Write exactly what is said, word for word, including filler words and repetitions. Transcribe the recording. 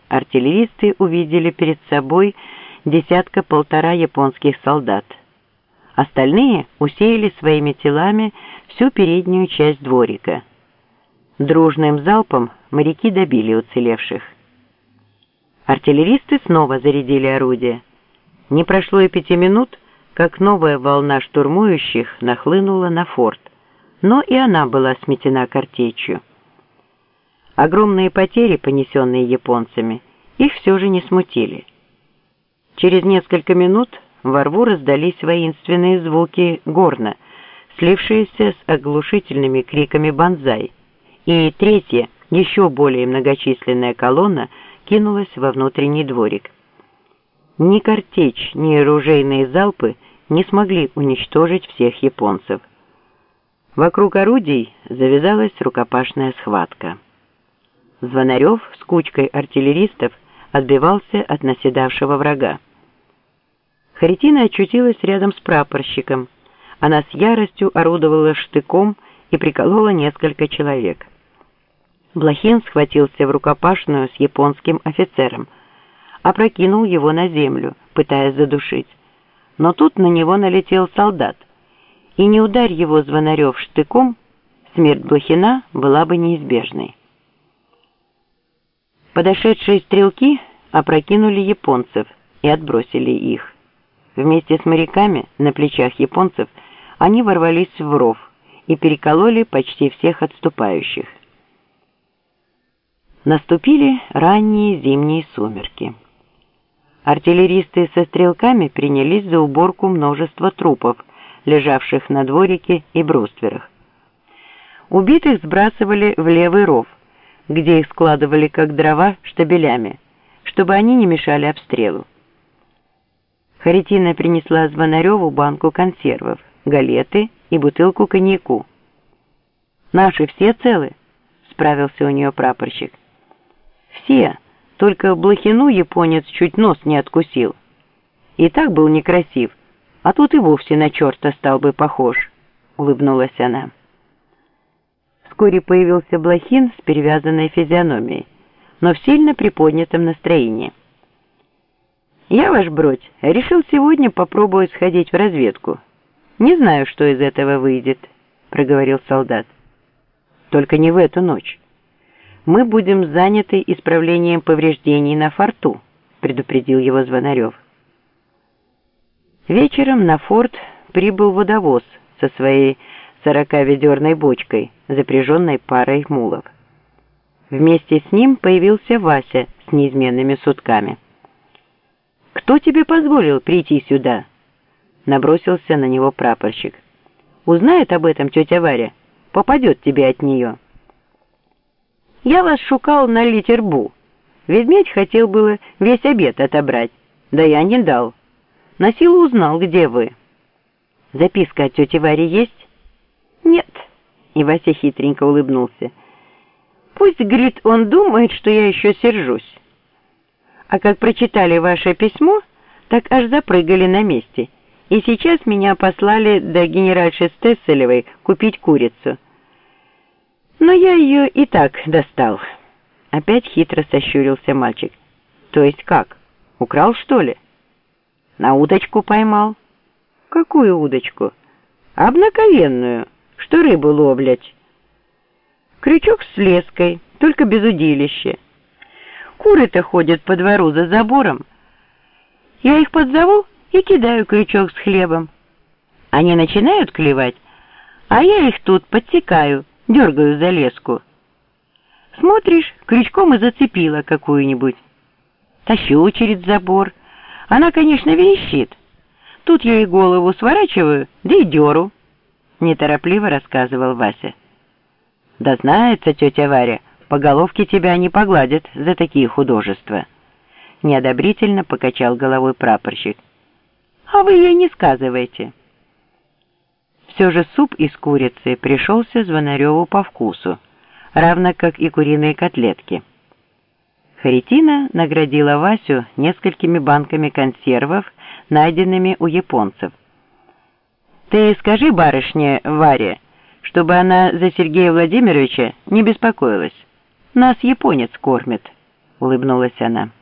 артиллеристы увидели перед собой десятка-полтора японских солдат. Остальные усеяли своими телами всю переднюю часть дворика. Дружным залпом моряки добили уцелевших. Артиллеристы снова зарядили орудия. Не прошло и пяти минут, как новая волна штурмующих нахлынула на форт, но и она была сметена картечью. Огромные потери, понесенные японцами, их все же не смутили. Через несколько минут во рву раздались воинственные звуки горна, слившиеся с оглушительными криками «Бонзай», и третья, еще более многочисленная колонна кинулась во внутренний дворик. Ни картечь, ни оружейные залпы не смогли уничтожить всех японцев. Вокруг орудий завязалась рукопашная схватка. Звонарев с кучкой артиллеристов отбивался от наседавшего врага. Харитина очутилась рядом с прапорщиком. Она с яростью орудовала штыком и приколола несколько человек. Блохин схватился в рукопашную с японским офицером, опрокинул его на землю, пытаясь задушить. Но тут на него налетел солдат, и не ударь его Звонарев штыком, смерть Блохина была бы неизбежной. Подошедшие стрелки опрокинули японцев и отбросили их. Вместе с моряками на плечах японцев они ворвались в ров и перекололи почти всех отступающих. Наступили ранние зимние сумерки. Артиллеристы со стрелками принялись за уборку множества трупов, лежавших на дворике и брустверах. Убитых сбрасывали в левый ров, где их складывали как дрова штабелями, чтобы они не мешали обстрелу. Харитина принесла Звонареву банку консервов, галеты и бутылку коньяку. «Наши все целы?» — справился у нее прапорщик. «Все, только Блохину японец чуть нос не откусил. И так был некрасив, а тут и вовсе на черта стал бы похож», — улыбнулась она. Вскоре появился Блохин с перевязанной физиономией, но в сильно приподнятом настроении. «Я, ваш бродь, решил сегодня попробовать сходить в разведку. Не знаю, что из этого выйдет», — проговорил солдат. «Только не в эту ночь. Мы будем заняты исправлением повреждений на форту», — предупредил его Звонарев. Вечером на форт прибыл водовоз со своей сороковедерной бочкой, запряженной парой мулов. Вместе с ним появился Вася с неизменными сутками. «Кто тебе позволил прийти сюда?» — набросился на него прапорщик. «Узнает об этом тетя Варя, попадет тебе от нее». «Я вас шукал на литербу. Ведмедь хотел было весь обед отобрать, да я не дал. На силу узнал, где вы». «Записка от тети Вари есть?» «Нет», — и Вася хитренько улыбнулся. «Пусть, говорит, он думает, что я еще сержусь. А как прочитали ваше письмо, так аж запрыгали на месте, и сейчас меня послали до генеральши Стесселевой купить курицу. Но я ее и так достал». Опять хитро сощурился мальчик. «То есть как? Украл, что ли?» «На удочку поймал». «Какую удочку?» «Обыкновенную, что рыбу ловлять. Крючок с леской, только без удилища. Куры-то ходят по двору за забором. Я их подзову и кидаю крючок с хлебом. Они начинают клевать, а я их тут подсекаю, дергаю за леску. Смотришь, крючком и зацепила какую-нибудь. Тащу через забор. Она, конечно, верещит. Тут я ей голову сворачиваю, да и деру», — неторопливо рассказывал Вася. «Да знается тетя Варя, по головке тебя не погладят за такие художества», — неодобрительно покачал головой прапорщик. «А вы ей не сказывайте». Все же суп из курицы пришелся Звонареву по вкусу, равно как и куриные котлетки. Харитина наградила Васю несколькими банками консервов, найденными у японцев. «Ты скажи барышне Варе, чтобы она за Сергея Владимировича не беспокоилась. Нас японец кормит», — улыбнулась она.